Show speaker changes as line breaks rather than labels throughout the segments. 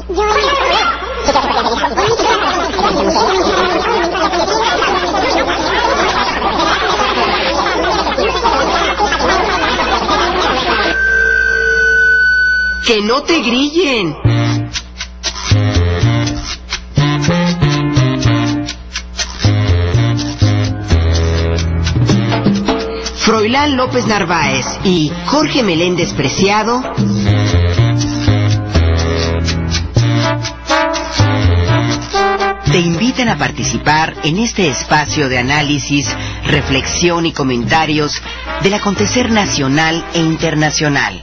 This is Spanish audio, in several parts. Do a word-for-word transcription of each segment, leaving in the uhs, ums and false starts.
¡Que no te grillen! Froilán López Narváez y Jorge Meléndez Preciado te invitan a participar en este espacio de análisis, reflexión y comentarios del acontecer nacional e internacional.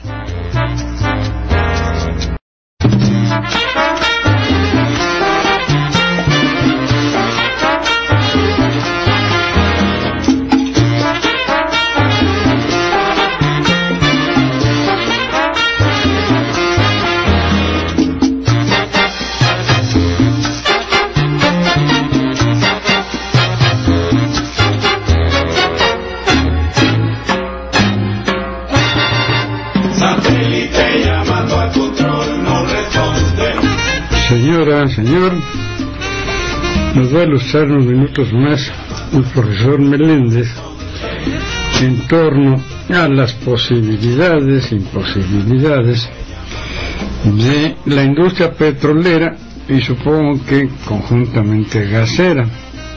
Señora, señor, nos va a ilustrar unos minutos más el profesor Meléndez en torno a las posibilidades e imposibilidades de la industria petrolera y supongo que conjuntamente gasera,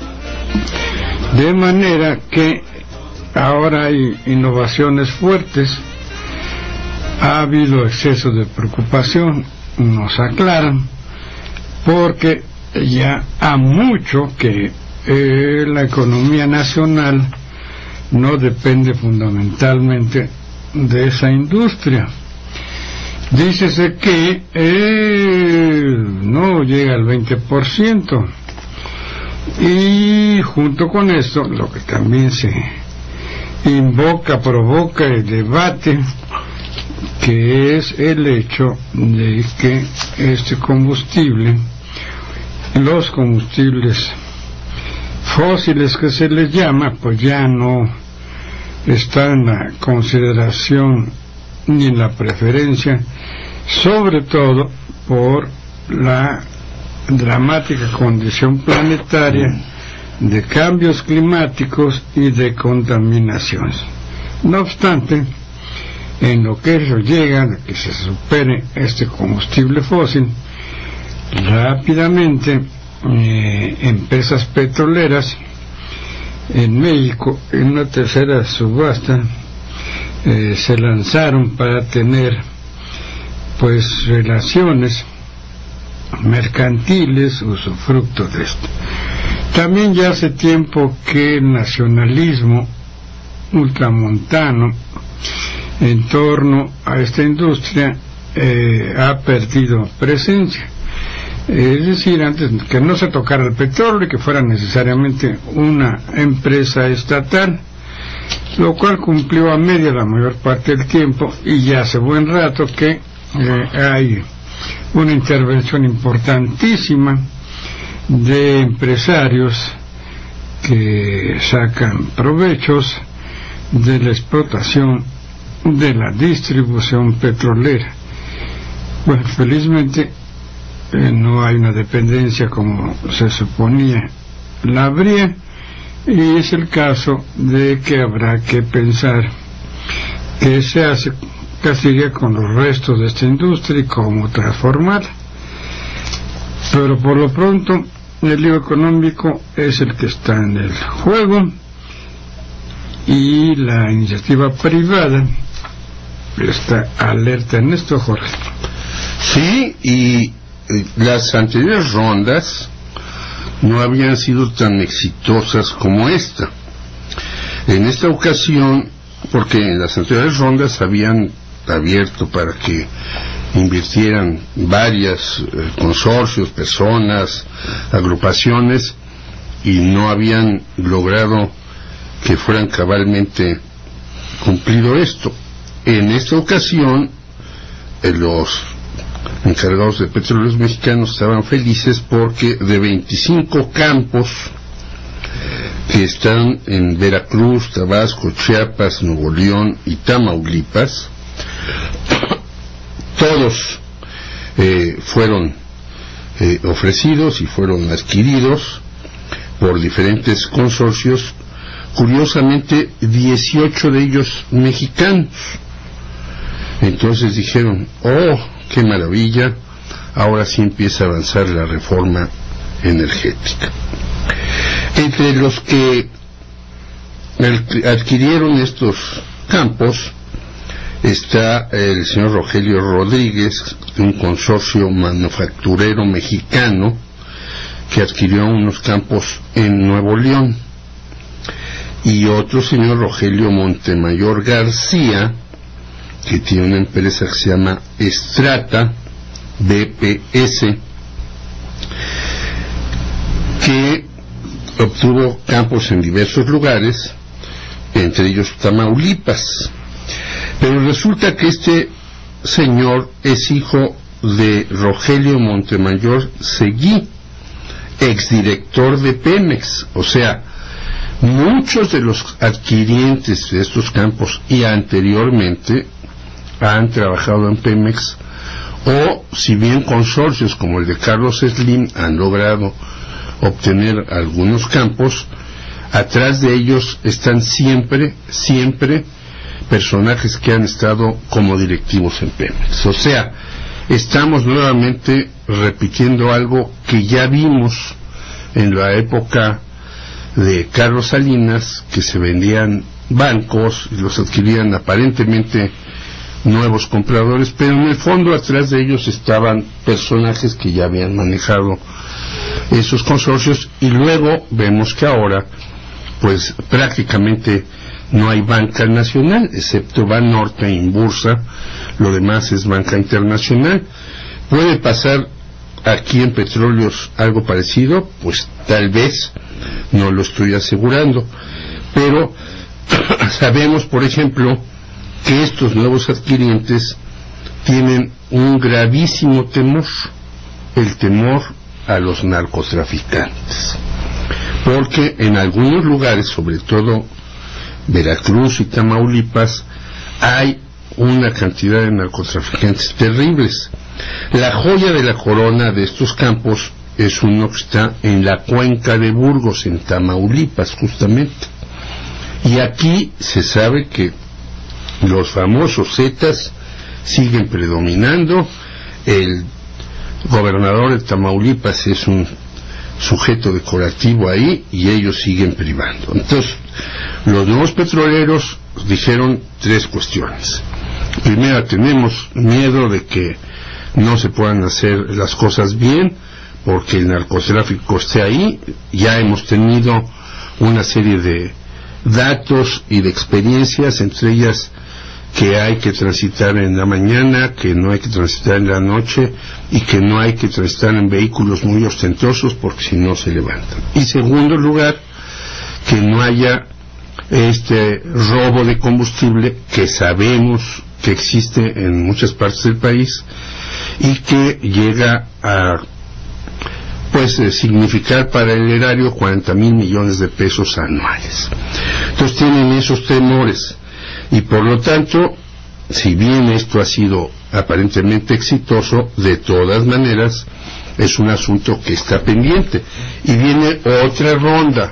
de manera que ahora hay innovaciones fuertes, ha habido exceso de preocupación, nos aclaran, porque ya ha mucho que eh, la economía nacional no depende fundamentalmente de esa industria. Dícese que eh, no llega al veinte por ciento, y junto con esto lo que también se invoca, provoca el debate, que es el hecho de que este combustible, los combustibles fósiles que se les llama, pues ya no está en la consideración ni en la preferencia, sobre todo por la dramática condición planetaria de cambios climáticos y de contaminaciones. No obstante, en lo que eso llega, de que se supere este combustible fósil, rápidamente eh, empresas petroleras en México, en una tercera subasta, eh, se lanzaron para tener pues relaciones mercantiles, usufructo de esto. También ya hace tiempo que el nacionalismo ultramontano en torno a esta industria eh, ha perdido presencia. Es decir, antes que no se tocara el petróleo y que fuera necesariamente una empresa estatal, lo cual cumplió a media la mayor parte del tiempo, y ya hace buen rato que eh, hay una intervención importantísima de empresarios que sacan provechos de la explotación de la distribución petrolera. Bueno, felizmente eh, no hay una dependencia como se suponía la habría, y es el caso de que habrá que pensar qué se hace, qué sigue con los restos de esta industria y cómo transformarla. Pero por lo pronto el lío económico es el que está en el juego, y la iniciativa privada está alerta en esto, Jorge.
Sí, y las anteriores rondas no habían sido tan exitosas como esta. En esta ocasión, porque en las anteriores rondas habían abierto para que invirtieran varias eh, consorcios, personas, agrupaciones, y no habían logrado que fueran cabalmente cumplido esto. En esta ocasión, eh, los encargados de Petróleos Mexicanos estaban felices porque de veinticinco campos que están en Veracruz, Tabasco, Chiapas, Nuevo León y Tamaulipas, todos eh, fueron eh, ofrecidos y fueron adquiridos por diferentes consorcios, curiosamente dieciocho de ellos mexicanos. Entonces dijeron, oh, qué maravilla, ahora sí empieza a avanzar la reforma energética. Entre los que adquirieron estos campos está el señor Rogelio Rodríguez, de un consorcio manufacturero mexicano que adquirió unos campos en Nuevo León, y otro señor Rogelio Montemayor García, que tiene una empresa que se llama Estrata B P S, que obtuvo campos en diversos lugares, entre ellos Tamaulipas. Pero resulta que este señor es hijo de Rogelio Montemayor Seguí, exdirector de Pemex. O sea, muchos de los adquirientes de estos campos y anteriormente han trabajado en Pemex, o si bien consorcios como el de Carlos Slim han logrado obtener algunos campos, atrás de ellos están siempre, siempre personajes que han estado como directivos en Pemex. O sea, estamos nuevamente repitiendo algo que ya vimos en la época de Carlos Salinas, que se vendían bancos y los adquirían aparentemente nuevos compradores, pero en el fondo atrás de ellos estaban personajes que ya habían manejado esos consorcios, y luego vemos que ahora pues prácticamente no hay banca nacional, excepto Banorte, Inbursa, lo demás es banca internacional. ¿Puede pasar aquí en petróleos algo parecido? Pues tal vez, no lo estoy asegurando, pero sabemos, por ejemplo, que estos nuevos adquirientes tienen un gravísimo temor, el temor a los narcotraficantes, porque en algunos lugares, sobre todo Veracruz y Tamaulipas, hay una cantidad de narcotraficantes terribles. La joya de la corona de estos campos es uno que está en la cuenca de Burgos, en Tamaulipas justamente, y aquí se sabe que los famosos Zetas siguen predominando. El gobernador de Tamaulipas es un sujeto decorativo ahí, y ellos siguen privando. Entonces, los nuevos petroleros dijeron tres cuestiones. Primera, tenemos miedo de que no se puedan hacer las cosas bien porque el narcotráfico esté ahí. Ya hemos tenido una serie de datos y de experiencias, entre ellas que hay que transitar en la mañana, que no hay que transitar en la noche, y que no hay que transitar en vehículos muy ostentosos porque si no se levantan. Y segundo lugar, que no haya este robo de combustible que sabemos que existe en muchas partes del país y que llega a pues eh, significar para el erario cuarenta mil millones de pesos anuales. Entonces tienen esos temores, y por lo tanto, si bien esto ha sido aparentemente exitoso, de todas maneras es un asunto que está pendiente, y viene otra ronda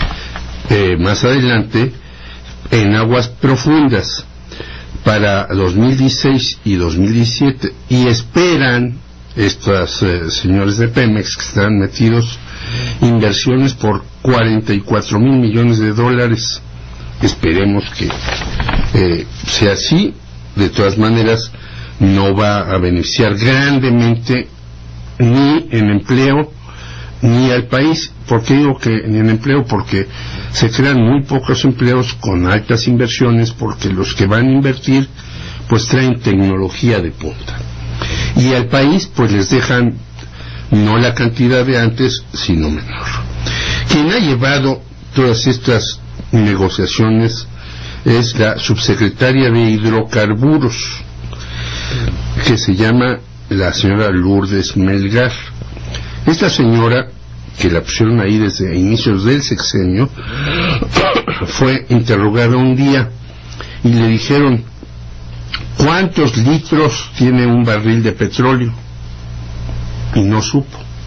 eh, más adelante en aguas profundas para dos mil dieciséis y dos mil diecisiete, y esperan estos eh, señores de Pemex que están metidos inversiones por cuarenta y cuatro mil millones de dólares. Esperemos que eh, sea así. De todas maneras, no va a beneficiar grandemente ni en empleo ni al país. ¿Por qué digo que ni en empleo? Porque se crean muy pocos empleos con altas inversiones, porque los que van a invertir pues traen tecnología de punta, y al país pues les dejan no la cantidad de antes, sino menor. Quien ha llevado todas estas negociaciones es la subsecretaria de Hidrocarburos, que se llama la señora Lourdes Melgar. Esta señora, que la pusieron ahí desde inicios del sexenio, fue interrogada un día y le dijeron: ¿cuántos litros tiene un barril de petróleo? Y no supo.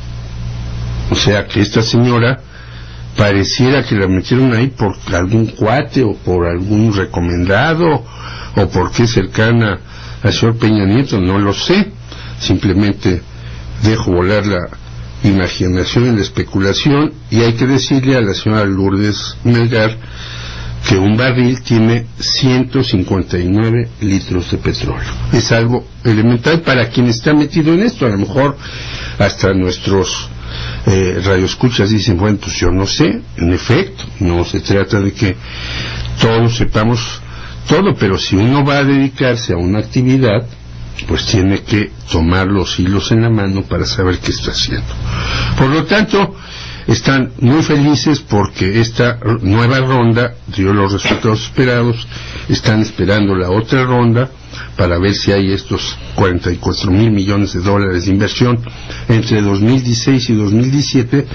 sea que esta señora pareciera que la metieron ahí por algún cuate o por algún recomendado o porque es cercana al señor Peña Nieto, no lo sé, simplemente dejo volar la imaginación y la especulación. Y hay que decirle a la señora Lourdes Melgar que un barril tiene ciento cincuenta y nueve litros de petróleo. Es algo elemental para quien está metido en esto. A lo mejor hasta nuestros eh, radioescuchas dicen, bueno, pues yo no sé. En efecto, no se trata de que todos sepamos todo, pero si uno va a dedicarse a una actividad, pues tiene que tomar los hilos en la mano para saber qué está haciendo. Por lo tanto, están muy felices porque esta nueva ronda dio los resultados esperados. Están esperando la otra ronda para ver si hay estos cuarenta y cuatro mil millones de dólares de inversión entre dos mil dieciséis y dos mil diecisiete.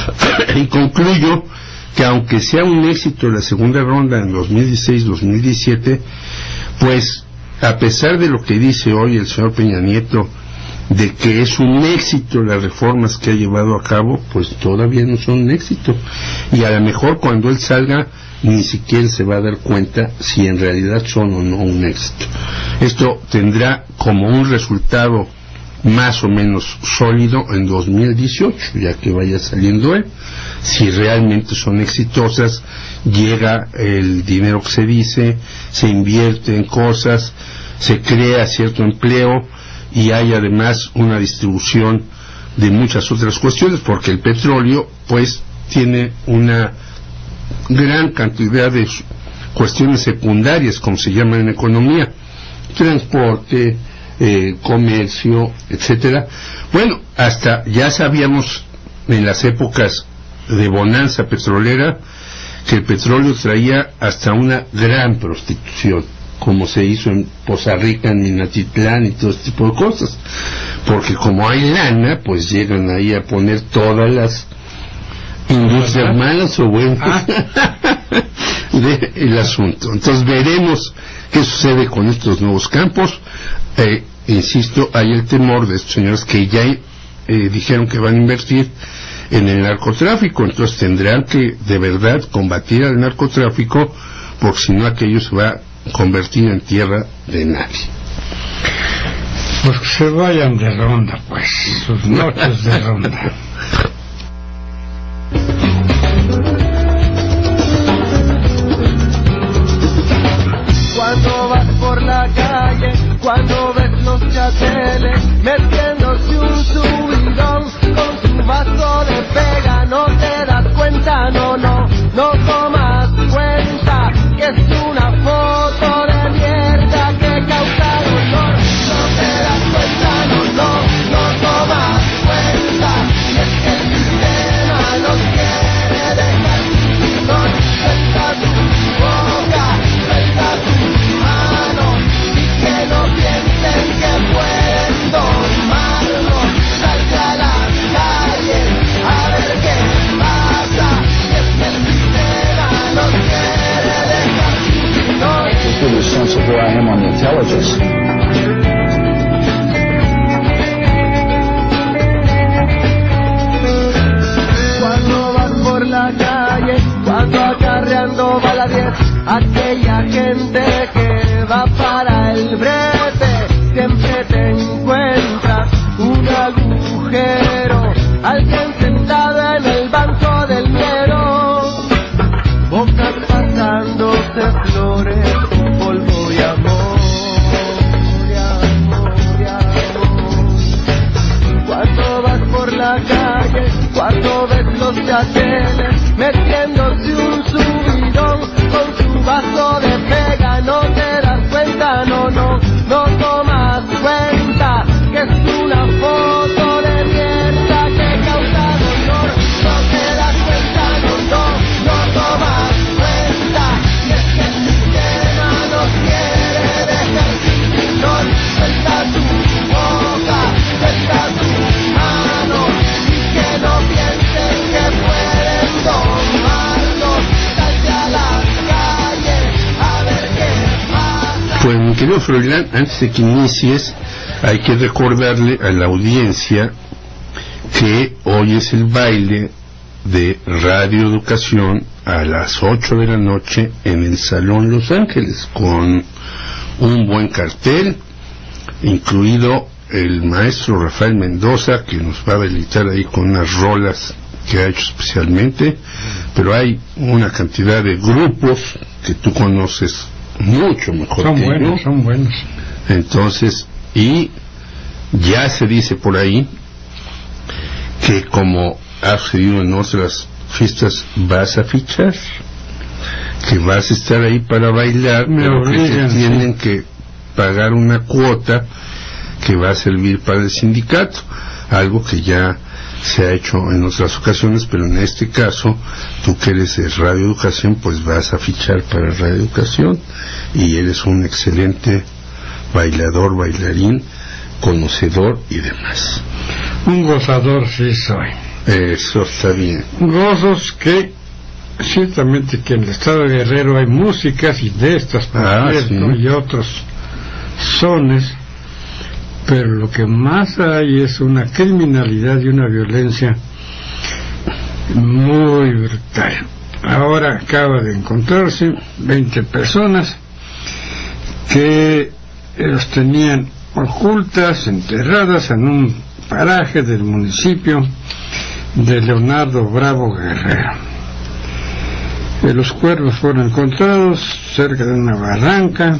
Y concluyo que aunque sea un éxito la segunda ronda en dos mil dieciséis dos mil diecisiete, pues a pesar de lo que dice hoy el señor Peña Nieto, de que es un éxito las reformas que ha llevado a cabo, pues todavía no son un éxito. Y a lo mejor cuando él salga, ni siquiera se va a dar cuenta si en realidad son o no un éxito. Esto tendrá como un resultado más o menos sólido en dos mil dieciocho, ya que vaya saliendo él. Si realmente son exitosas, llega el dinero que se dice, se invierte en cosas, se crea cierto empleo y hay además una distribución de muchas otras cuestiones, porque el petróleo pues tiene una gran cantidad de cuestiones secundarias, como se llaman en economía: transporte, eh, comercio, etcétera. Bueno, hasta ya sabíamos en las épocas de bonanza petrolera que el petróleo traía hasta una gran prostitución, como se hizo en Poza Rica, en Minatitlán y todo este tipo de cosas, porque como hay lana, pues llegan ahí a poner todas las industrias malas o buenas ah. del asunto. Entonces veremos qué sucede con estos nuevos campos. Eh, insisto, hay el temor de estos señores que ya eh, dijeron que van a invertir en el narcotráfico, entonces tendrán que de verdad combatir al narcotráfico, porque si no aquello se va a convertir en tierra de nadie.
Pues que se vayan de ronda, pues, sus noches de ronda.
Cuando vas por la calle, cuando ves los chateles metiéndose un subidón con su vaso de pega, no te das cuenta, no, no, no tomas cuenta que es una foto de mierda que causa dolor. No te das cuenta, no, no, no tomas cuenta, y es que el sistema nos quiere dejar sin don. Suelta tu boca, suelta tus manos, y que no piensen que pueden tomarnos. Salte a las calles a ver qué pasa, y es que el sistema nos quiere dejar sin don.
Just give you a sense of where I am on the intelligence.
Cuando vas por la calle, cuando acarreando va la diez, aquella gente que va para el brete, siempre te encuentras un agujero, alguien sentado en el banco del miedo, bocas pasándose flores con polvo y amor, y amor, y amor. Cuando vas por la calle, cuando ves los chateles metiéndose un subidón con su vaso de pega, no te das cuenta, no, no, no tomas cuenta que es una foto de mierda que causa dolor. No te das cuenta, no, no, no tomas cuenta, y es que el sistema nos quiere dejar sin don. Suelta tu boca, suelta tus manos, y que no piensen que pueden tomarnos. Salte a las calles a ver qué pasa.
Pues mi querido Froilán, antes de que inicies, hay que recordarle a la audiencia que hoy es el baile de Radio Educación a las ocho de la noche en el Salón Los Ángeles, con un buen cartel, incluido el maestro Rafael Mendoza, que nos va a deleitar ahí con unas rolas que ha hecho especialmente, pero hay una cantidad de grupos que tú conoces mucho mejor
son
que
buenos,
yo.
son buenos.
Entonces, y ya se dice por ahí que, como ha sucedido en otras fiestas, vas a fichar, que vas a estar ahí para bailar,
Me
pero
obligan,
que te tienen
sí.
que pagar una cuota que va a servir para el sindicato, algo que ya se ha hecho en otras ocasiones, pero en este caso, tú que eres de Radio Educación, pues vas a fichar para Radio Educación, y eres un excelente bailador, bailarín, conocedor y demás.
Un gozador sí soy.
Eso está bien.
Gozos que ciertamente que en el estado de Guerrero hay músicas y de estas, por
Ah,
cierto,
sí.
y otros sones, pero lo que más hay es una criminalidad y una violencia muy brutal. Ahora acaba de encontrarse veinte personas que los tenían ocultas, enterradas en un paraje del municipio de Leonardo Bravo Guerrero. Eh, los cuerpos fueron encontrados cerca de una barranca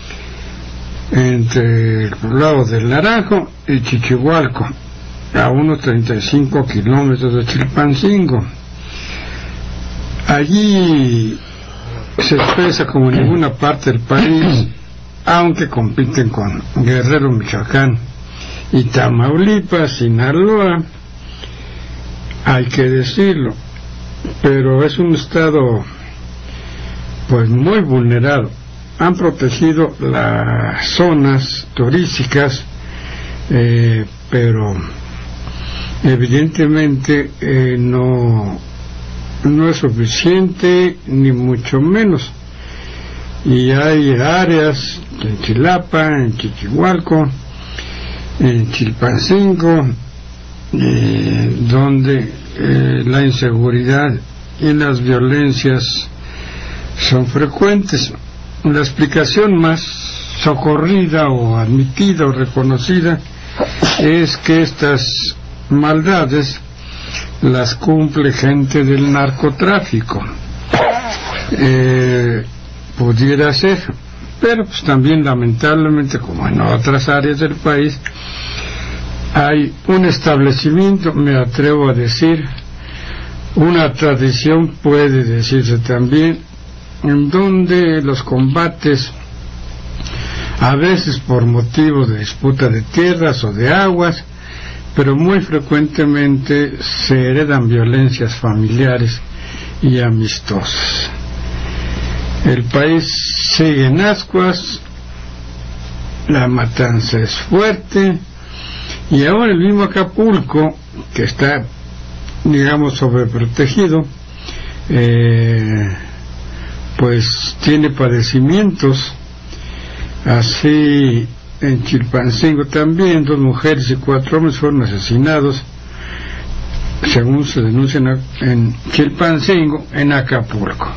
entre el poblado del Naranjo y Chichihualco, a unos treinta y cinco kilómetros de Chilpancingo. Allí se expresa como en ninguna parte del país, aunque compiten con Guerrero, Michoacán y Tamaulipas, Sinaloa, hay que decirlo, pero es un estado pues muy vulnerado. Han protegido las zonas turísticas, eh, pero evidentemente eh, no no es suficiente, ni mucho menos. Y hay áreas en Chilapa, en Chichihualco, en Chilpancingo, eh, donde eh, la inseguridad y las violencias son frecuentes. La explicación más socorrida o admitida o reconocida es que estas maldades las cumple gente del narcotráfico. Eh, pudiera ser, pero pues también lamentablemente, como en otras áreas del país, hay un establecimiento, me atrevo a decir, una tradición, puede decirse también, en donde los combates, a veces por motivo de disputa de tierras o de aguas, pero muy frecuentemente se heredan violencias familiares y amistosas. El país sigue en ascuas, la matanza es fuerte, y ahora el mismo Acapulco, que está, digamos, sobreprotegido, eh, pues tiene padecimientos. Así en Chilpancingo también dos mujeres y cuatro hombres fueron asesinados, según se denuncia en Chilpancingo, en Acapulco.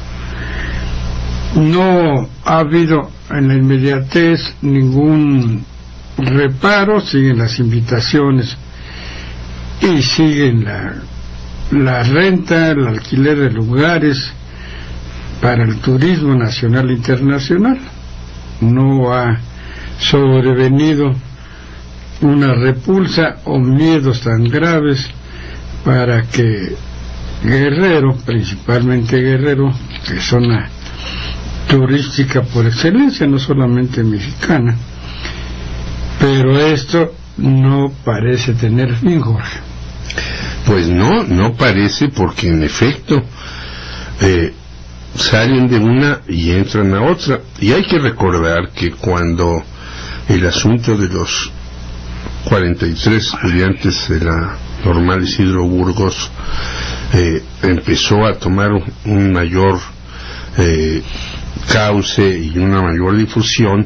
No ha habido en la inmediatez ningún reparo, siguen las invitaciones y siguen la, la renta, el alquiler de lugares para el turismo nacional e internacional. No ha sobrevenido una repulsa o miedos tan graves para que Guerrero, principalmente Guerrero, que es zona turística por excelencia, no solamente mexicana, pero esto no parece tener fin, Jorge.
Pues no, no parece, porque en efecto eh, salen de una y entran a otra. Y hay que recordar que cuando el asunto de los cuarenta y tres estudiantes de la Normal Isidro Burgos eh, empezó a tomar un, un mayor eh, cauce y una mayor difusión,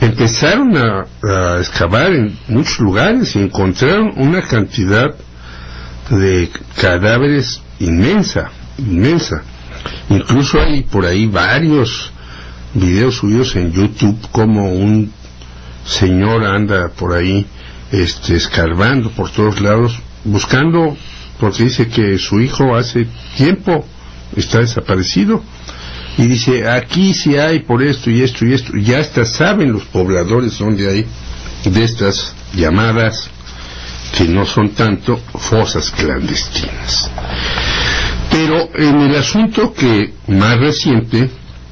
empezaron a, a excavar en muchos lugares y encontraron una cantidad de cadáveres inmensa, inmensa. Incluso hay por ahí varios videos subidos en YouTube como un señor anda por ahí este, escarbando por todos lados, buscando, porque dice que su hijo hace tiempo está desaparecido, y dice, aquí sí hay por esto y esto y esto, ya hasta saben los pobladores donde hay de estas llamadas, que no son tanto fosas clandestinas. Pero en el asunto que más reciente,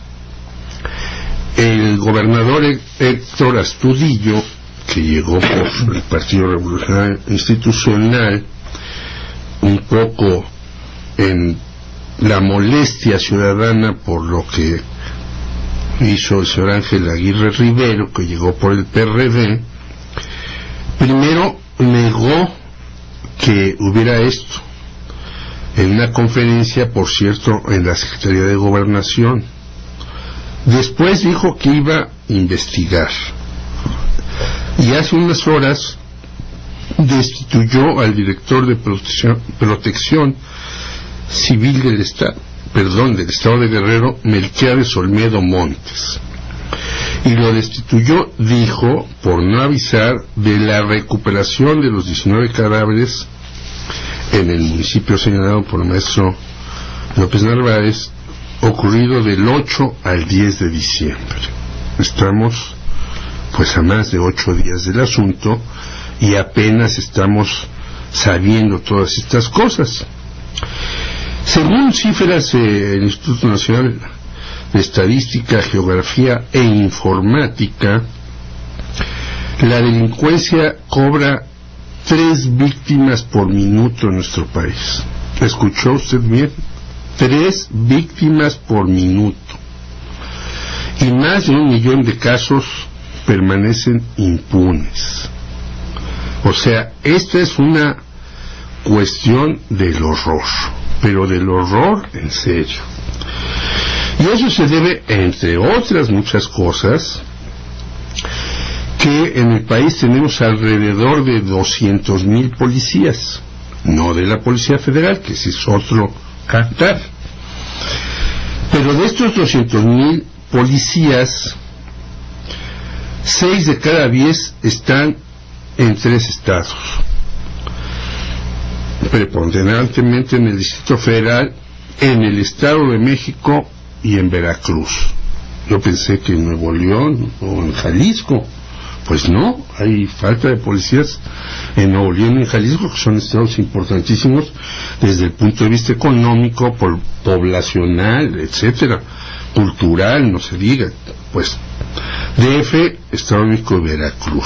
el gobernador Héctor Astudillo, que llegó por el Partido Revolucionario Institucional, un poco en la molestia ciudadana por lo que hizo el señor Ángel Aguirre Rivero, que llegó por el P R D, primero negó que hubiera esto en una conferencia, por cierto, en la Secretaría de Gobernación. Después dijo que iba a investigar, y hace unas horas destituyó al director de protección, protección civil del Estado, perdón, del Estado de Guerrero, Melquiades Olmedo Montes, y lo destituyó, dijo, por no avisar de la recuperación de los diecinueve cadáveres en el municipio señalado por el maestro López Narváez, ocurrido del ocho al diez de diciembre. Estamos pues a más de ocho días del asunto y apenas estamos sabiendo todas estas cosas. Según cifras del Instituto Nacional de Estadística, Geografía e Informática, la delincuencia cobra tres víctimas por minuto en nuestro país. ¿Escuchó usted bien? Tres víctimas por minuto. Y más de un millón de casos permanecen impunes. O sea, esta es una cuestión del horror, pero del horror en serio. Y eso se debe, entre otras muchas cosas, que en el país tenemos alrededor de doscientos mil policías, no de la Policía Federal, que ese es otro cantar. Pero de estos doscientos mil policías, seis de cada diez están en tres estados, preponderantemente en el Distrito Federal, en el Estado de México y en Veracruz. Yo pensé que en Nuevo León o en Jalisco. Pues no, hay falta de policías en Nuevo León y en Jalisco, que son estados importantísimos desde el punto de vista económico, por, poblacional, etcétera, cultural, no se diga. Pues D F, Estado de México y Veracruz.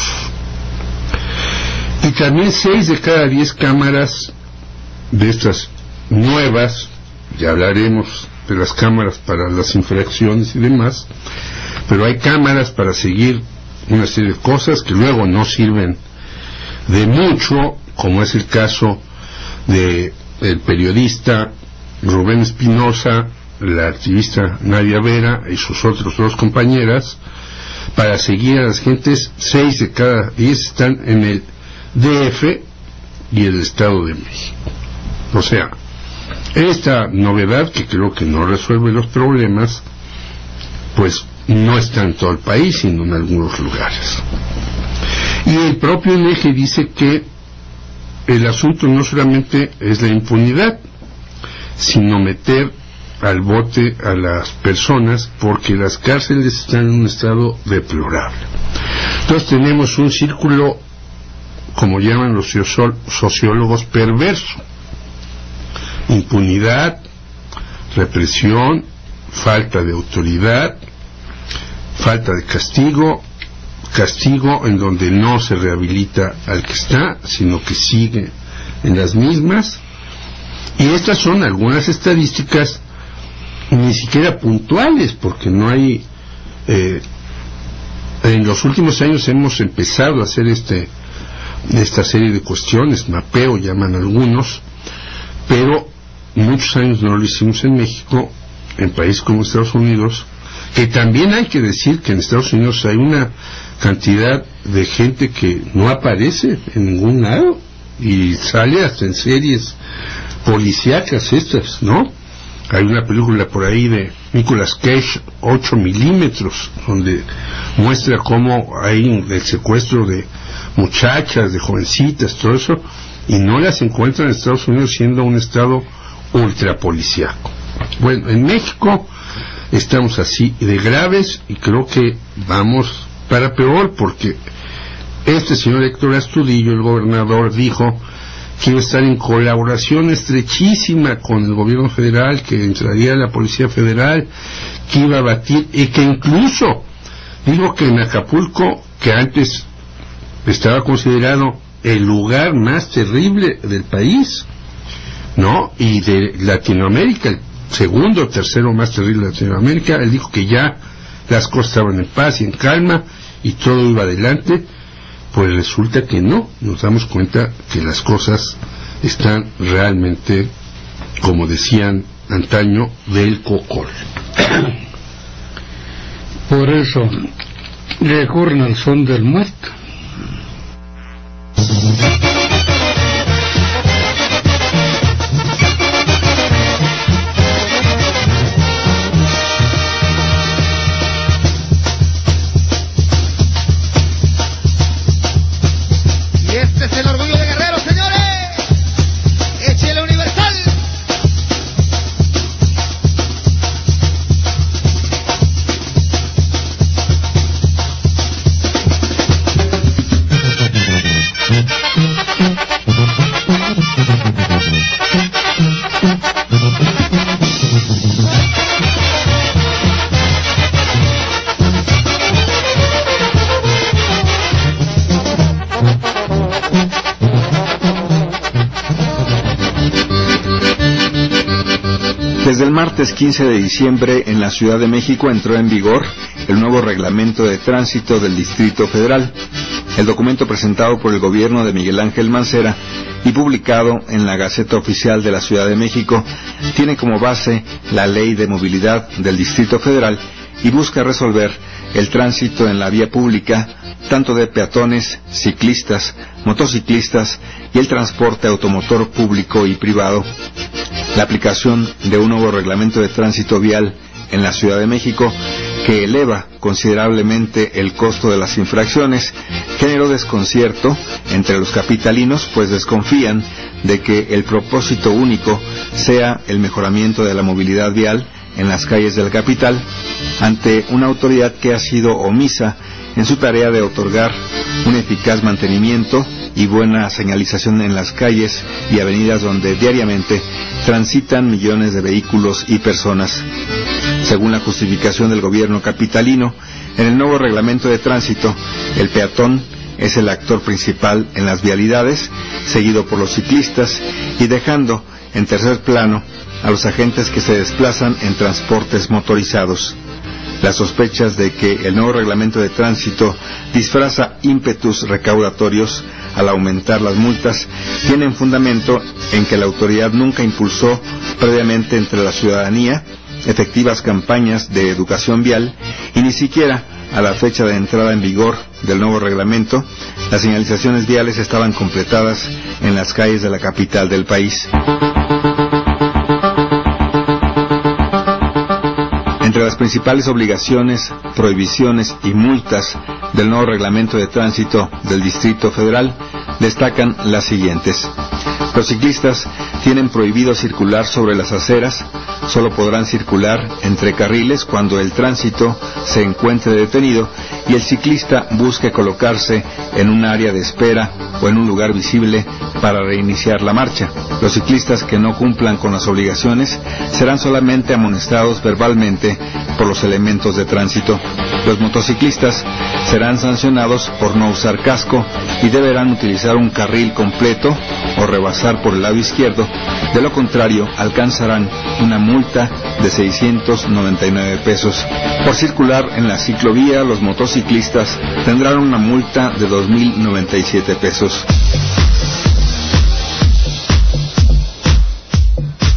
Y también seis de cada diez cámaras de estas nuevas, ya hablaremos de las cámaras para las infracciones y demás, pero hay cámaras para seguir una serie de cosas que luego no sirven de mucho, como es el caso de el periodista Rubén Espinosa, la activista Nadia Vera y sus otros dos compañeras. Para seguir a las gentes, seis de cada diez están en el D F y el Estado de México. O sea, esta novedad, que creo que no resuelve los problemas, pues no está en todo el país, sino en algunos lugares. Y el propio I N E G I dice que el asunto no solamente es la impunidad, sino meter al bote a las personas, porque las cárceles están en un estado deplorable. Entonces tenemos un círculo, como llaman los sociólogos, perverso: impunidad, represión, falta de autoridad, falta de castigo, castigo en donde no se rehabilita al que está, sino que sigue en las mismas. Y estas son algunas estadísticas ni siquiera puntuales, porque no hay eh, en los últimos años hemos empezado a hacer este esta serie de cuestiones, mapeo llaman algunos, pero muchos años no lo hicimos en México, en países como Estados Unidos, que también hay que decir que en Estados Unidos hay una cantidad de gente que no aparece en ningún lado, y sale hasta en series policíacas estas, ¿no? Hay una película por ahí de Nicolas Cage, ocho milímetros, donde muestra cómo hay el secuestro de muchachas, de jovencitas, todo eso, y no las encuentran en Estados Unidos, siendo un estado ultrapolicíaco. Bueno, en México estamos así de graves, y creo que vamos para peor, porque este señor Héctor Astudillo, el gobernador, dijo que iba a estar en colaboración estrechísima con el gobierno federal, que entraría la Policía Federal, que iba a batir, y que incluso dijo que en Acapulco, que antes estaba considerado el lugar más terrible del país, ¿no? Y de Latinoamérica, el segundo o tercero más terrible de Latinoamérica, él dijo que ya las cosas estaban en paz y en calma y todo iba adelante. Pues resulta que no, nos damos cuenta que las cosas están realmente, como decían antaño, del cocol.
Por eso recurren al son del muerto.
Desde el martes quince de diciembre en la Ciudad de México entró en vigor el nuevo reglamento de tránsito del Distrito Federal. El documento presentado por el gobierno de Miguel Ángel Mancera y publicado en la Gaceta Oficial de la Ciudad de México tiene como base la Ley de Movilidad del Distrito Federal y busca resolver el tránsito en la vía pública, tanto de peatones, ciclistas, motociclistas y el transporte automotor público y privado. La aplicación de un nuevo reglamento de tránsito vial en la Ciudad de México, que eleva considerablemente el costo de las infracciones, generó desconcierto entre los capitalinos, pues desconfían de que el propósito único sea el mejoramiento de la movilidad vial en las calles de la capital, ante una autoridad que ha sido omisa en su tarea de otorgar un eficaz mantenimiento y buena señalización en las calles y avenidas donde diariamente transitan millones de vehículos y personas. Según la justificación del gobierno capitalino, en el nuevo reglamento de tránsito, el peatón es el actor principal en las vialidades, seguido por los ciclistas y dejando en tercer plano a los agentes que se desplazan en transportes motorizados. Las sospechas de que el nuevo reglamento de tránsito disfraza ímpetus recaudatorios al aumentar las multas tienen fundamento en que la autoridad nunca impulsó previamente entre la ciudadanía efectivas campañas de educación vial y ni siquiera a la fecha de entrada en vigor del nuevo reglamento las señalizaciones viales estaban completadas en las calles de la capital del país. Entre las principales obligaciones, prohibiciones y multas del nuevo reglamento de tránsito del Distrito Federal destacan las siguientes. Los ciclistas tienen prohibido circular sobre las aceras, solo podrán circular entre carriles cuando el tránsito se encuentre detenido y el ciclista busque colocarse en un área de espera o en un lugar visible para reiniciar la marcha. Los ciclistas que no cumplan con las obligaciones serán solamente amonestados verbalmente por los elementos de tránsito. Los motociclistas serán sancionados por no usar casco y deberán utilizar un carril completo o rebasar por el lado izquierdo, de lo contrario alcanzarán una multa de seiscientos noventa y nueve pesos. Por circular en la ciclovía, los motociclistas tendrán una multa de dos mil noventa y siete pesos. Los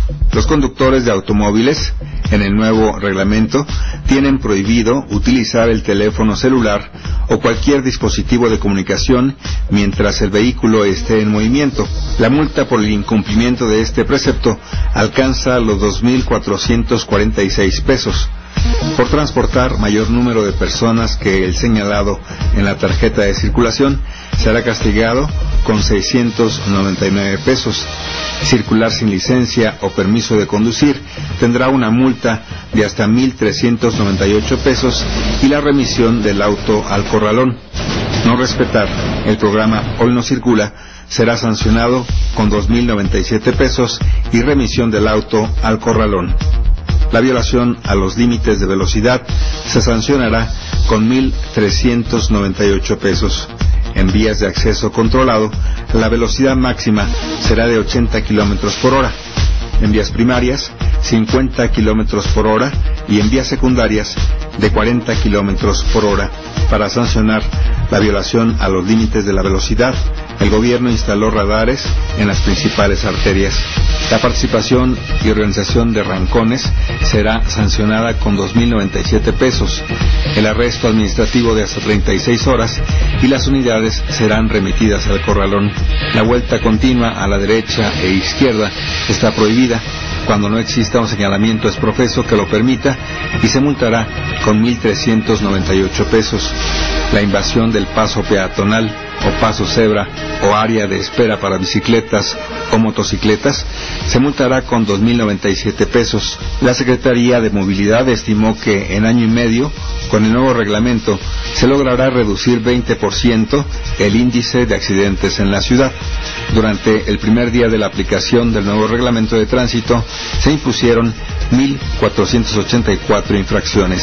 conductores de automóviles, en el nuevo reglamento, tienen prohibido utilizar el teléfono celular o cualquier dispositivo de comunicación mientras el vehículo esté en movimiento. La multa por el incumplimiento de este precepto alcanza los dos mil cuatrocientos cuarenta y seis pesos. Por transportar mayor número de personas que el señalado en la tarjeta de circulación, será castigado con seiscientos noventa y nueve pesos. Circular sin licencia o permiso de conducir tendrá una multa de hasta mil trescientos noventa y ocho pesos y la remisión del auto al corralón. No respetar el programa Hoy No Circula será sancionado con dos mil noventa y siete pesos y remisión del auto al corralón. La violación a los límites de velocidad se sancionará con mil trescientos noventa y ocho pesos. En vías de acceso controlado, la velocidad máxima será de ochenta kilómetros por hora. En vías primarias, cincuenta kilómetros por hora y en vías secundarias, de cuarenta kilómetros por hora. Para sancionar la violación a los límites de la velocidad, el gobierno instaló radares en las principales arterias. La participación y organización de rancones será sancionada con dos mil noventa y siete pesos, el arresto administrativo de hasta treinta y seis horas y las unidades serán remitidas al corralón. La vuelta continua a la derecha e izquierda está prohibida cuando no exista un señalamiento exprofeso que lo permita y se multará con mil trescientos noventa y ocho pesos. La invasión del paso peatonal o paso cebra o área de espera para bicicletas o motocicletas se multará con dos mil noventa y siete pesos. La Secretaría de Movilidad estimó que en año y medio, con el nuevo reglamento, se logrará reducir veinte por ciento el índice de accidentes en la ciudad. Durante el primer día de la aplicación del nuevo reglamento de tránsito, se impusieron mil cuatrocientas ochenta y cuatro infracciones.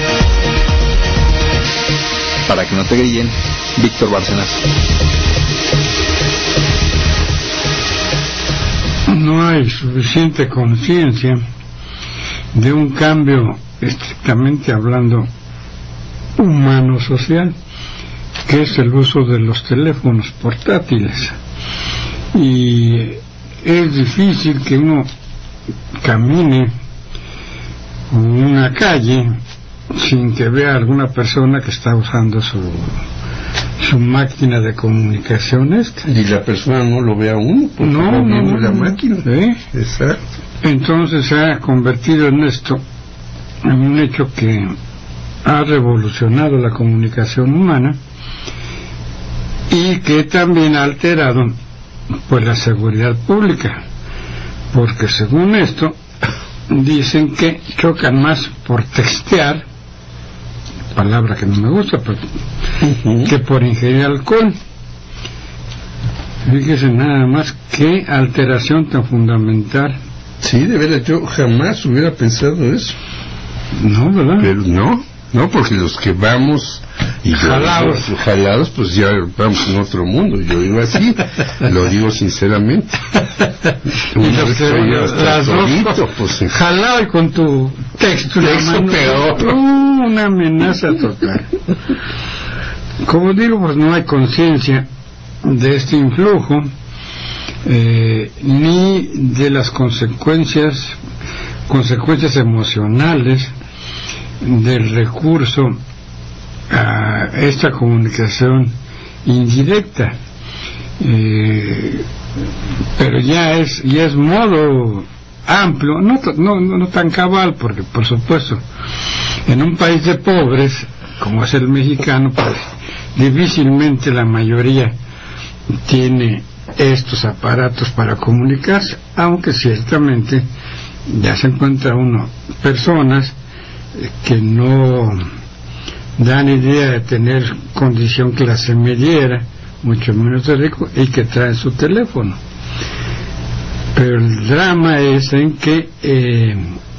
Para que no te grillen, Víctor Bárcenas.
No hay suficiente conciencia de un cambio, estrictamente hablando, humano-social, que es el uso de los teléfonos portátiles. Y es difícil que uno camine por una calle sin que vea alguna persona que está usando su su máquina de comunicación esta.
Y la persona no lo ve a uno, porque
no,
no,
no,
no la
no,
máquina.
¿sí?
Exacto.
Entonces se ha convertido en esto, en un hecho que ha revolucionado la comunicación humana y que también ha alterado pues la seguridad pública, porque según esto dicen que chocan más por textear, palabra que no me gusta, pero uh-huh. que por ingerir alcohol. Fíjese nada más qué alteración tan fundamental.
Sí, de veras, yo jamás hubiera pensado eso.
No, ¿verdad?
Pero no, no, porque los que vamos y
jalados,
yo, jalados, pues ya vamos en otro mundo. Yo digo así, lo digo sinceramente.
Y los que, las solito, dos, pues, jalado y con tu texto,
texto peor.
Uh, una amenaza total. Como digo, pues no hay conciencia de este influjo, eh, ni de las consecuencias, consecuencias emocionales del recurso a esta comunicación indirecta, eh, pero ya es ya es modo amplio, no, no, no tan cabal, porque por supuesto en un país de pobres como es el mexicano, pues difícilmente la mayoría tiene estos aparatos para comunicarse, aunque ciertamente ya se encuentra uno personas que no dan idea de tener condición clase mediera, mucho menos de rico, y que traen su teléfono. Pero el drama es en que eh,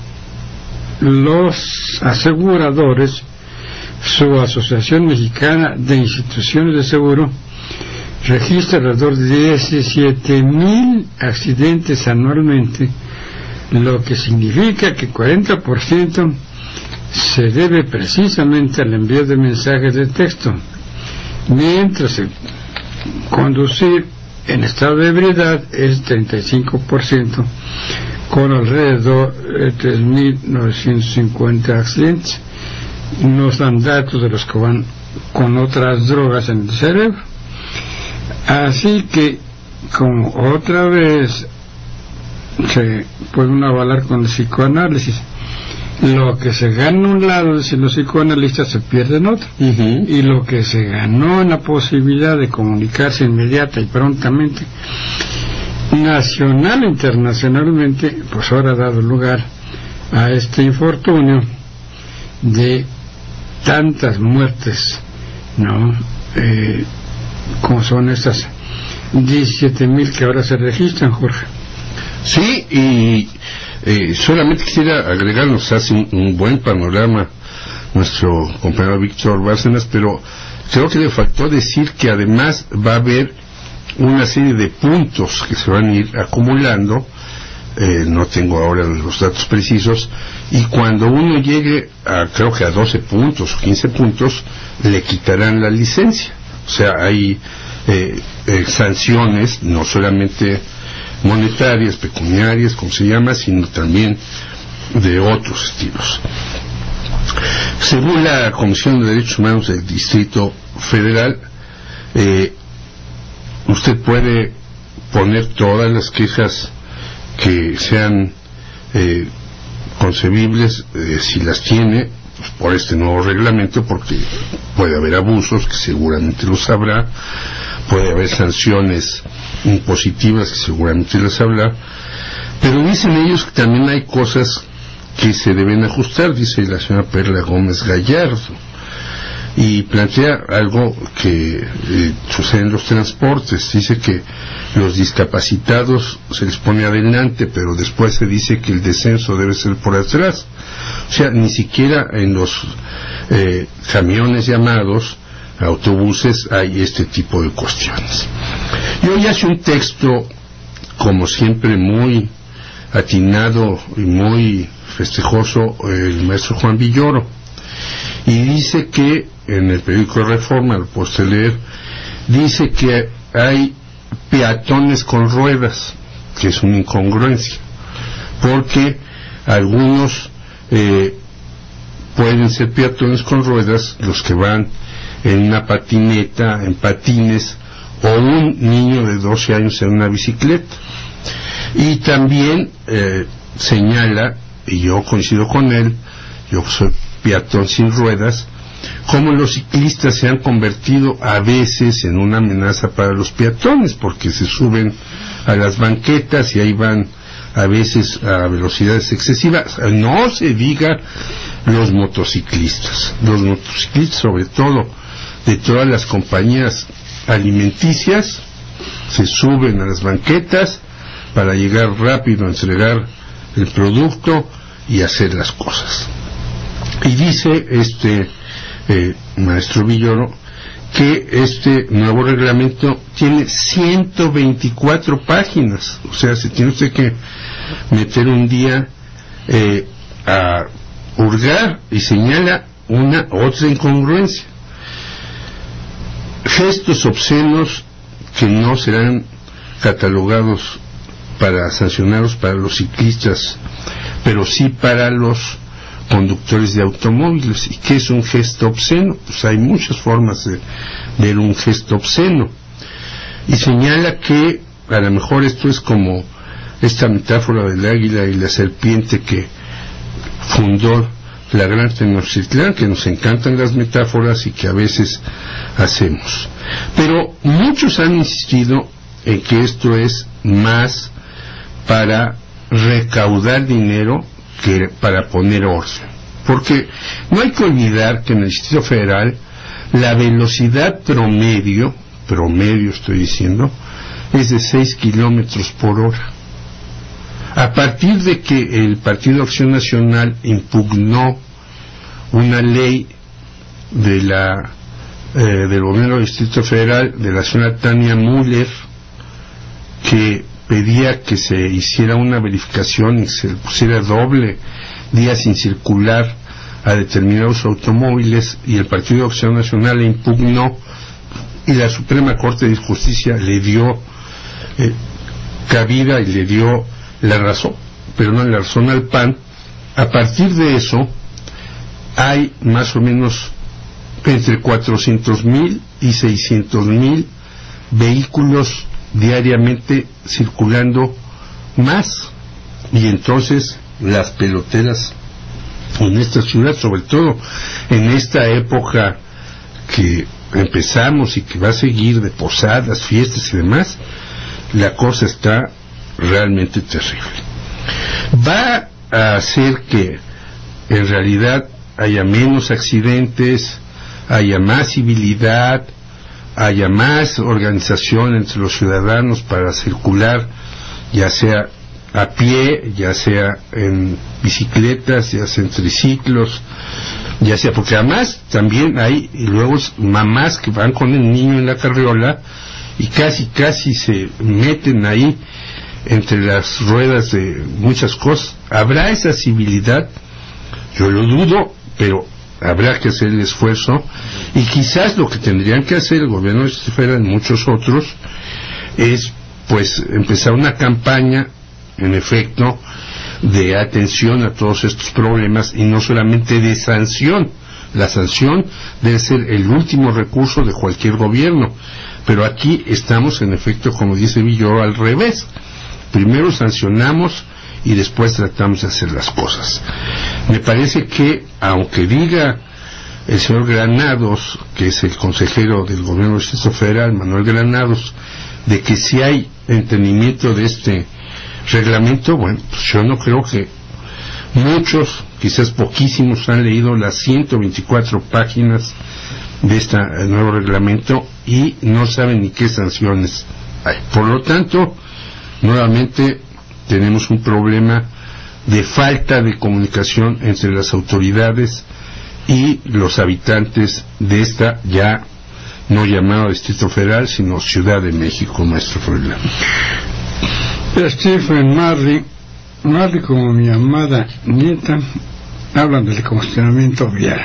los aseguradores, su Asociación Mexicana de Instituciones de Seguro, registra alrededor de diecisiete mil accidentes anualmente, lo que significa que cuarenta por ciento se debe precisamente al envío de mensajes de texto, mientras el conducir en estado de ebriedad es treinta y cinco por ciento con alrededor de tres mil novecientos cincuenta accidentes. Nos dan datos de los que van con otras drogas en el cerebro. Así que, como otra vez se puede avalar con el psicoanálisis, lo que se gana en un lado, si los psicoanalistas se pierde en otro, uh-huh. y lo que se ganó en la posibilidad de comunicarse inmediata y prontamente, nacional e internacionalmente, pues ahora ha dado lugar a este infortunio de tantas muertes, ¿no? Eh, como son estas diecisiete mil que ahora se registran, Jorge.
Sí, y eh, solamente quisiera agregar, nos hace un, un buen panorama nuestro compañero Víctor Bárcenas, pero creo que le faltó decir que además va a haber una serie de puntos que se van a ir acumulando, eh, no tengo ahora los datos precisos, y cuando uno llegue a, creo que a doce puntos o quince puntos, le quitarán la licencia. O sea, hay eh, eh, sanciones, no solamente monetarias, pecuniarias, como se llama, sino también de otros estilos. Según la Comisión de Derechos Humanos del Distrito Federal, eh, usted puede poner todas las quejas que sean eh, concebibles, eh, si las tiene, pues, por este nuevo reglamento, porque puede haber abusos, que seguramente los habrá, puede haber sanciones impositivas, que seguramente las habrá, pero dicen ellos que también hay cosas que se deben ajustar, dice la señora Perla Gómez Gallardo, y plantea algo que eh, sucede en los transportes. Dice que los discapacitados se les pone adelante, pero después se dice que el descenso debe ser por atrás. O sea, ni siquiera en los eh, camiones llamados autobuses hay este tipo de cuestiones. Y hoy hace un texto, como siempre, muy atinado y muy festejoso el maestro Juan Villoro, y dice que en el periódico Reforma, lo puede usted leer, dice que hay peatones con ruedas, que es una incongruencia, porque algunos eh, pueden ser peatones con ruedas los que van en una patineta, en patines, o un niño de doce años en una bicicleta. Y también eh, señala, y yo coincido con él, yo soy peatón sin ruedas, cómo los ciclistas se han convertido a veces en una amenaza para los peatones, porque se suben a las banquetas y ahí van a veces a velocidades excesivas. No se diga los motociclistas, los motociclistas sobre todo de todas las compañías alimenticias se suben a las banquetas para llegar rápido a entregar el producto y hacer las cosas. Y dice este eh, maestro Villoro que este nuevo reglamento tiene ciento veinticuatro páginas, o sea, se tiene usted que meter un día eh, a hurgar, y señala una otra incongruencia: gestos obscenos que no serán catalogados para sancionados para los ciclistas, pero sí para los conductores de automóviles. ¿Y qué es un gesto obsceno? Pues hay muchas formas de ver un gesto obsceno, y señala que a lo mejor esto es como esta metáfora del águila y la serpiente que fundó la gran Tenochtitlán, que nos encantan las metáforas y que a veces hacemos, pero muchos han insistido en que esto es más para recaudar dinero que para poner orden, porque no hay que olvidar que en el Distrito Federal la velocidad promedio, promedio estoy diciendo, es de seis kilómetros por hora. A partir de que el Partido Acción Nacional impugnó una ley de la eh, del gobierno del Distrito Federal, de la señora Tania Müller, que pedía que se hiciera una verificación y se pusiera doble día sin circular a determinados automóviles, y el Partido Acción Nacional le impugnó, y la Suprema Corte de Justicia le dio eh, cabida y le dio la razón, pero no en la razón al P A N. A partir de eso hay más o menos entre cuatrocientos mil y seiscientos mil vehículos diariamente circulando más, y entonces las peloteras en esta ciudad, sobre todo en esta época que empezamos y que va a seguir de posadas, fiestas y demás, la cosa está realmente terrible. Va a hacer que en realidad haya menos accidentes, haya más civilidad, haya más organización entre los ciudadanos para circular, ya sea a pie, ya sea en bicicletas, ya sea en triciclos, ya sea, porque además también hay y luego mamás que van con el niño en la carriola y casi casi se meten ahí entre las ruedas de muchas cosas. ¿Habrá esa civilidad? Yo lo dudo, pero habrá que hacer el esfuerzo, y quizás lo que tendrían que hacer el gobierno de Federal y muchos otros es pues empezar una campaña, en efecto, de atención a todos estos problemas y no solamente de sanción. La sanción debe ser el último recurso de cualquier gobierno, pero aquí estamos en efecto, como dice Villoro, al revés. Primero sancionamos y después tratamos de hacer las cosas. Me parece que, aunque diga el señor Granados, que es el consejero del gobierno del Distrito Federal, Manuel Granados, de que si hay entendimiento de este reglamento, bueno, pues yo no creo que muchos, quizás poquísimos, han leído las ciento veinticuatro páginas de este nuevo reglamento y no saben ni qué sanciones hay. Por lo tanto, nuevamente tenemos un problema de falta de comunicación entre las autoridades y los habitantes de esta ya no llamado Distrito Federal, sino Ciudad de México, nuestro problema.
Stephen Marley, Marley como mi amada nieta, hablan del congestionamiento vial.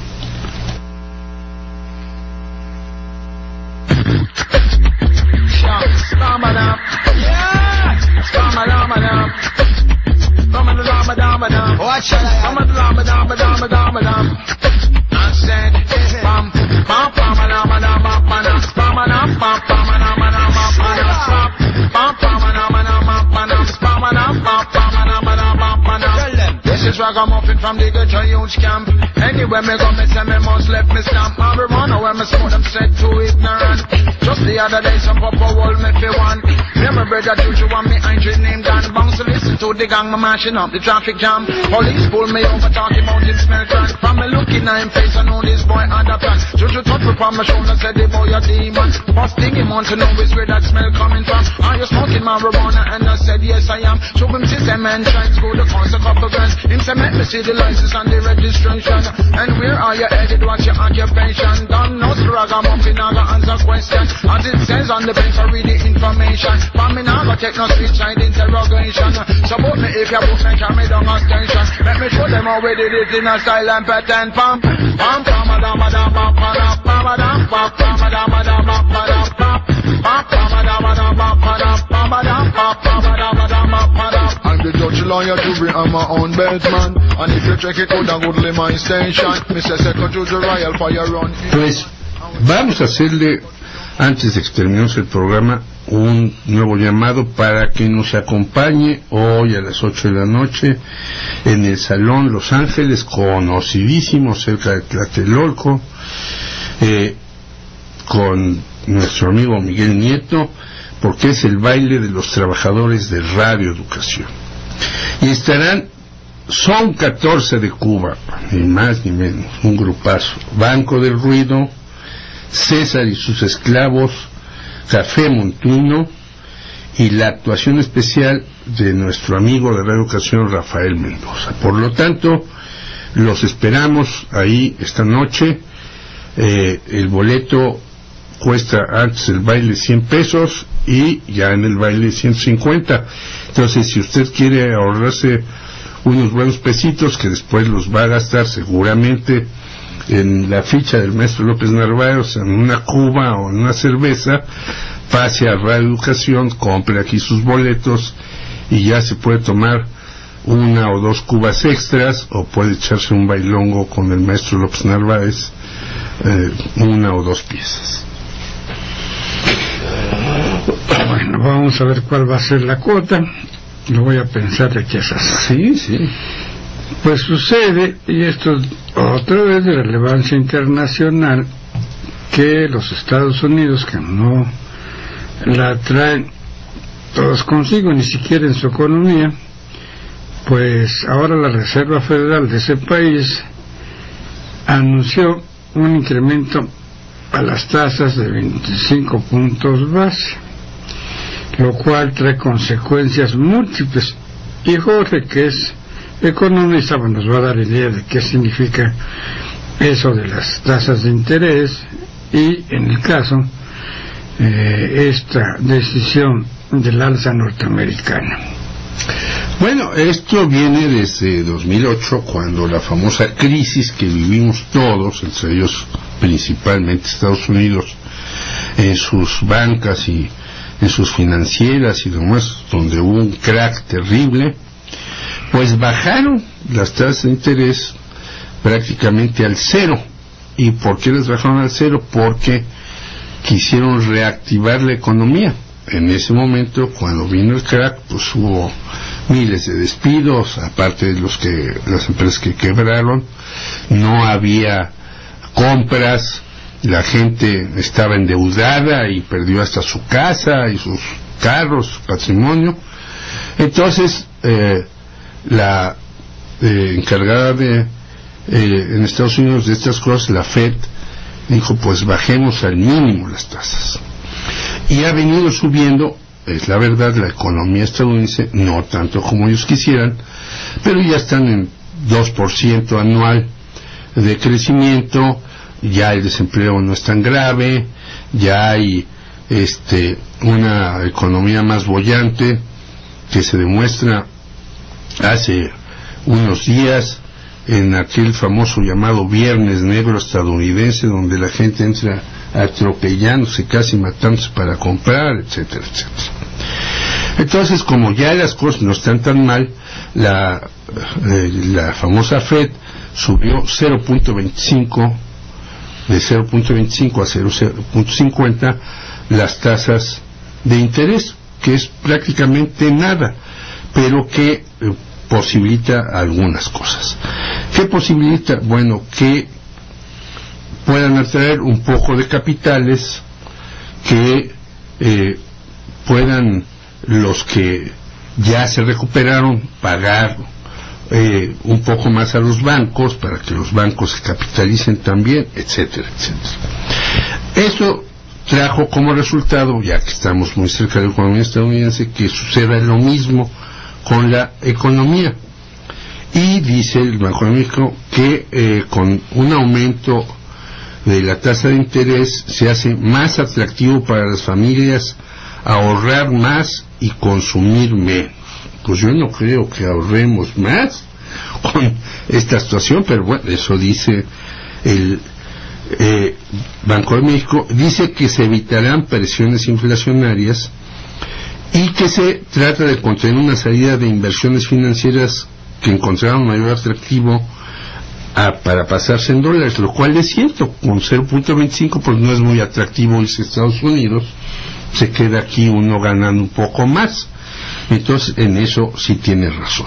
This is ragamuffin from the ghetto youth camp. Anywhere me go, me say me must left me stamp. Marijuana where me smoke them said too ignorant. Just the other day some papa hold me for one. Me my brother Juju and me angel named Dan. Bounce to listen to the gang, me mashing up the traffic jam. Police pull me over talking about him smell crank. From me looking at him face I know this boy had a plan. Juju touch me from my shoulder said the boy a demon. First thing he want to know is where that smell coming from. Are you smoking marijuana? And I said yes I am. Show him system and try to go the cost a couple grand. Him say make me see the license and the registration. And where are you headed? What's your occupation? Don't know ragamuffin, I got answer question. As it says on the paper, read the information. For me now, go take no street side interrogation. So book me if you book me, carry me down a station. Let me show them how we did it in a silent pattern. Pam, pam, pam, madam, madam, pam, pam, pam, madam, pam, pam, madam, madam, pam, madam, pam, pam, pam, madam, madam, pam, madam, pam, madam, pam, pam, madam, madam, pam, madam. I'm the judge, lawyer, jury, I'm my own bedman. And if you check it out, I'm good my station. Mister Secretary, the Royal Fire Run.
Pues vamos a hacerle, antes de que terminemos el programa, un nuevo llamado para que nos acompañe hoy a las ocho de la noche en el Salón Los Ángeles, conocidísimo cerca de Tlatelolco, eh, con nuestro amigo Miguel Nieto, porque es el baile de los trabajadores de Radio Educación. Y estarán, son catorce de Cuba, ni más ni menos, un grupazo. Banco del Ruido, César y sus esclavos, Café Montuno y la actuación especial de nuestro amigo de Radio Educación, Rafael Mendoza. Por lo tanto, los esperamos ahí esta noche. Eh, el boleto cuesta antes el baile cien pesos y ya en el baile ciento cincuenta. Entonces, si usted quiere ahorrarse unos buenos pesitos que después los va a gastar seguramente en la ficha del maestro López Narváez, en una cuba o en una cerveza, pase a Radio Educación, compre aquí sus boletos y ya se puede tomar una o dos cubas extras, o puede echarse un bailongo con el maestro López Narváez, eh, una o dos piezas.
Bueno, vamos a ver cuál va a ser la cuota. Lo voy a pensar de qué es así.
Sí, sí.
Pues sucede, y esto es otra vez de relevancia internacional, que los Estados Unidos, que no la traen todos consigo, ni siquiera en su economía, pues ahora la Reserva Federal de ese país anunció un incremento a las tasas de veinticinco puntos base, lo cual trae consecuencias múltiples. Y Jorge, que es economista, bueno, nos va a dar idea de qué significa eso de las tasas de interés y, en el caso, eh, esta decisión del alza norteamericana.
Bueno, esto viene desde dos mil ocho, cuando la famosa crisis que vivimos todos, entre ellos principalmente Estados Unidos, en sus bancas y en sus financieras y demás, donde hubo un crack terrible, pues bajaron las tasas de interés prácticamente al cero. ¿Y por qué les bajaron al cero? Porque quisieron reactivar la economía. En ese momento, cuando vino el crack, pues hubo miles de despidos, aparte de los que las empresas que quebraron, no había compras, la gente estaba endeudada y perdió hasta su casa y sus carros, su patrimonio. Entonces, eh, la eh, encargada de eh, en Estados Unidos de estas cosas, la Fed, dijo, pues bajemos al mínimo las tasas. Y ha venido subiendo, es la verdad, la economía estadounidense, no tanto como ellos quisieran, pero ya están en dos por ciento anual de crecimiento, ya el desempleo no es tan grave, ya hay este una economía más boyante, que se demuestra hace unos días en aquel famoso llamado Viernes Negro estadounidense, donde la gente entra atropellándose, casi matándose para comprar, etcétera, etcétera. Entonces, como ya las cosas no están tan mal, la, eh, la famosa Fed subió cero punto veinticinco, de cero punto veinticinco a cero punto cincuenta las tasas de interés, que es prácticamente nada, pero que eh, posibilita algunas cosas. ¿Qué posibilita? Bueno, que puedan atraer un poco de capitales, que eh, puedan los que ya se recuperaron pagar eh, un poco más a los bancos para que los bancos se capitalicen también, etcétera, etcétera. Eso trajo como resultado, ya que estamos muy cerca de la economía estadounidense, que suceda lo mismo con la economía. Y dice el Banco de México que eh, con un aumento de la tasa de interés se hace más atractivo para las familias ahorrar más y consumir menos. Pues yo no creo que ahorremos más con esta situación, pero bueno, eso dice el eh, Banco de México. Dice que se evitarán presiones inflacionarias y que se trata de contener una salida de inversiones financieras que encontraron mayor atractivo a, para pasarse en dólares, lo cual es cierto. Con cero punto veinticinco pues no es muy atractivo irse a Estados Unidos, se queda aquí uno ganando un poco más. Entonces en eso sí tiene razón.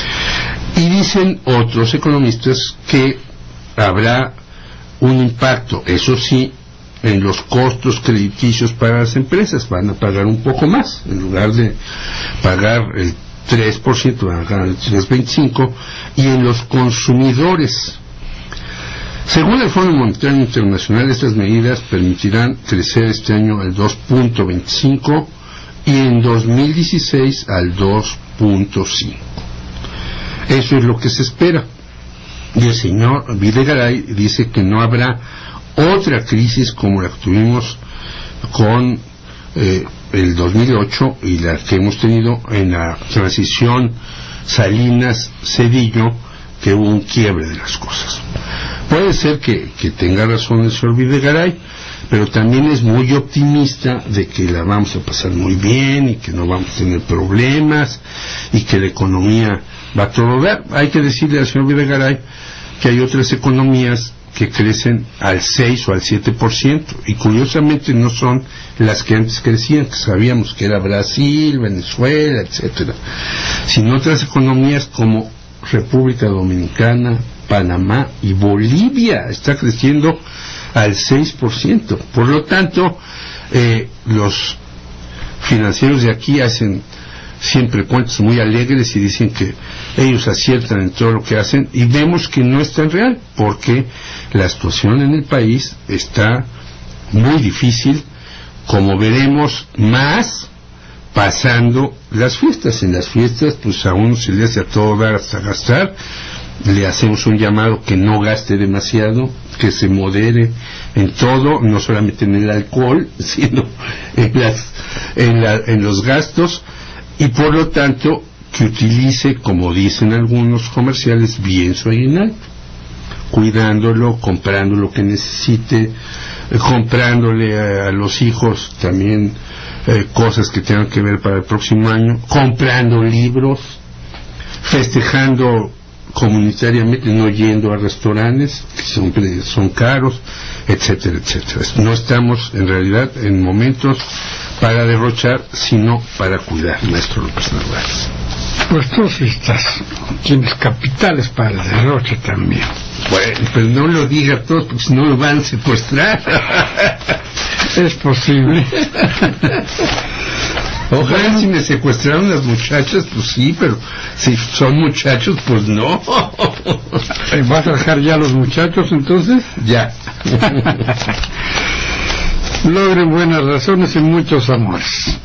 Y dicen otros economistas que habrá un impacto, eso sí, en los costos crediticios para las empresas. Van a pagar un poco más, en lugar de pagar el tres por ciento van a ganar el tres punto veinticinco por ciento, y en los consumidores. Según el Fondo Monetario Internacional, estas medidas permitirán crecer este año al dos punto veinticinco y en dos mil dieciséis al dos punto cinco. Eso es lo que se espera. Y el señor Videgaray dice que no habrá otra crisis como la que tuvimos con eh, el dos mil ocho y la que hemos tenido en la transición Salinas-Cedillo, que hubo un quiebre de las cosas. Puede ser que, que tenga razón el señor Videgaray, pero también es muy optimista de que la vamos a pasar muy bien y que no vamos a tener problemas y que la economía va a todo dar. Hay que decirle al señor Videgaray que hay otras economías que crecen al seis o al siete por ciento y curiosamente no son las que antes crecían, que sabíamos que era Brasil, Venezuela, etcétera, sino otras economías como República Dominicana, Panamá y Bolivia está creciendo al seis por ciento. Por lo tanto, eh, los financieros de aquí hacen siempre cuentos muy alegres y dicen que ellos aciertan en todo lo que hacen, y vemos que no es tan real, porque la situación en el país está muy difícil, como veremos más pasando las fiestas. En las fiestas pues a uno se le hace a todo dar hasta gastar. Le hacemos un llamado que no gaste demasiado, que se modere en todo, no solamente en el alcohol, sino en, las, en, la, en los gastos, y por lo tanto que utilice, como dicen algunos comerciales, bien su aguinaldo, cuidándolo, comprando lo que necesite, eh, comprándole a, a los hijos también eh, cosas que tengan que ver para el próximo año, comprando libros, festejando comunitariamente, no yendo a restaurantes que siempre son caros, etcétera, etcétera. No estamos en realidad en momentos para derrochar, sino para cuidar, maestro López Narváez.
Pues tú sí estás, tienes capitales para la derroche también.
Bueno, pero no lo diga a todos, porque si no lo van a secuestrar.
Es posible.
Ojalá bueno, si me secuestraron las muchachas, pues sí, pero si son muchachos, pues no.
¿Vas a dejar ya a los muchachos entonces?
Ya.
Logren buenas razones y muchos amores.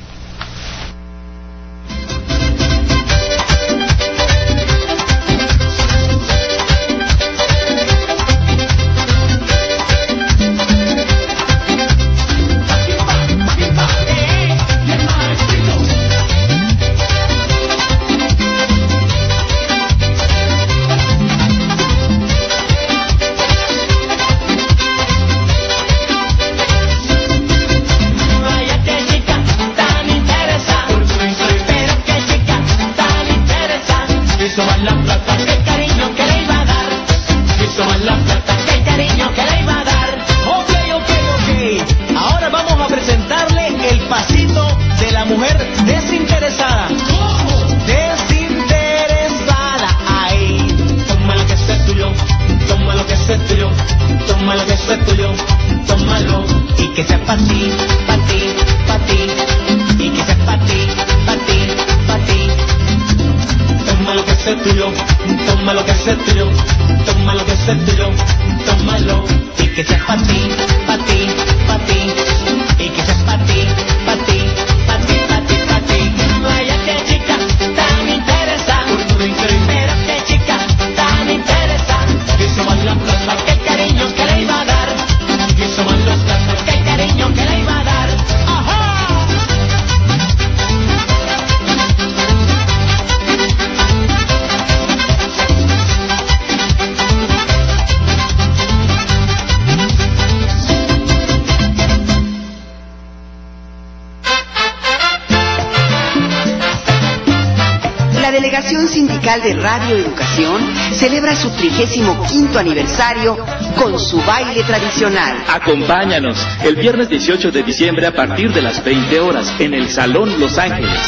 De Radio Educación celebra su trigésimo quinto aniversario con su baile tradicional.
Acompáñanos el viernes dieciocho de diciembre a partir de las veinte horas en el Salón Los Ángeles.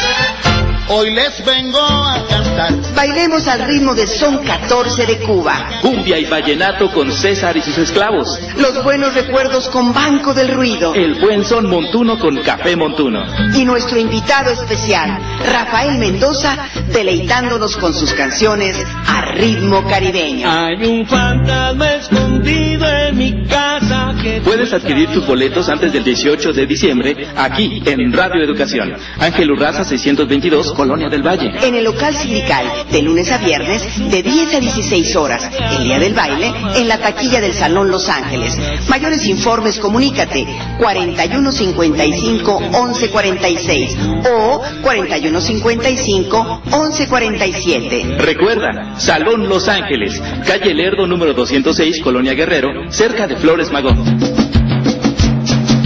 Hoy les vengo a cantar.
Bailemos al ritmo del son catorce de Cuba.
Cumbia y vallenato con César y sus esclavos.
Los buenos recuerdos con Banco del Ruido.
El buen son montuno con Café Montuno.
Y nuestro invitado especial, Rafael Mendoza, deleitándonos con sus canciones a ritmo caribeño.
Hay un fantasma escondido en mi casa que...
Puedes adquirir tus boletos antes del dieciocho de diciembre aquí en Radio Educación. Ángel Urraza seiscientos veintidós, Colonia del Valle.
En el local sindical, de lunes a viernes, de diez a dieciséis horas. El día del baile, en la taquilla del Salón Los Ángeles. Mayores informes, comunícate cuarenta y uno cincuenta y cinco, once cuarenta y seis o cuarenta y uno cincuenta y cinco, once cuarenta y siete.
Recuerda, Salón Los Ángeles, calle Lerdo número doscientos seis, Colonia Guerrero, cerca de Flores Magón.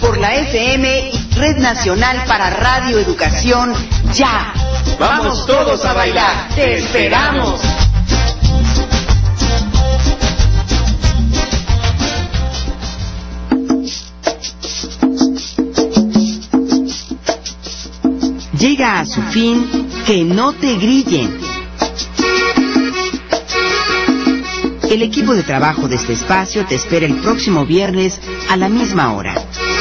por la F M y Red Nacional para Radio Educación, ya. Vamos todos a bailar, te esperamos. Llega a su fin Que no te grillen. El equipo de trabajo de este espacio te espera el próximo viernes a la misma hora.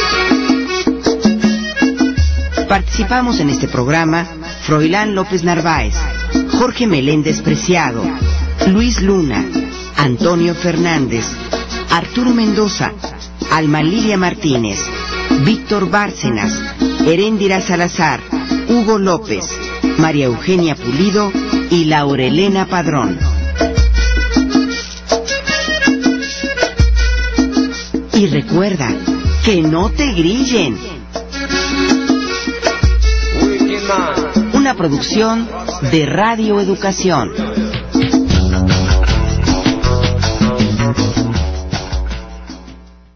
Participamos en este programa Froilán López Narváez, Jorge Meléndez Preciado, Luis Luna, Antonio Fernández, Arturo Mendoza, Alma Lilia Martínez, Víctor Bárcenas, Heréndira Salazar, Hugo López, María Eugenia Pulido y Laurelena Padrón. Y recuerda, que no te grillen. Una producción de Radio Educación.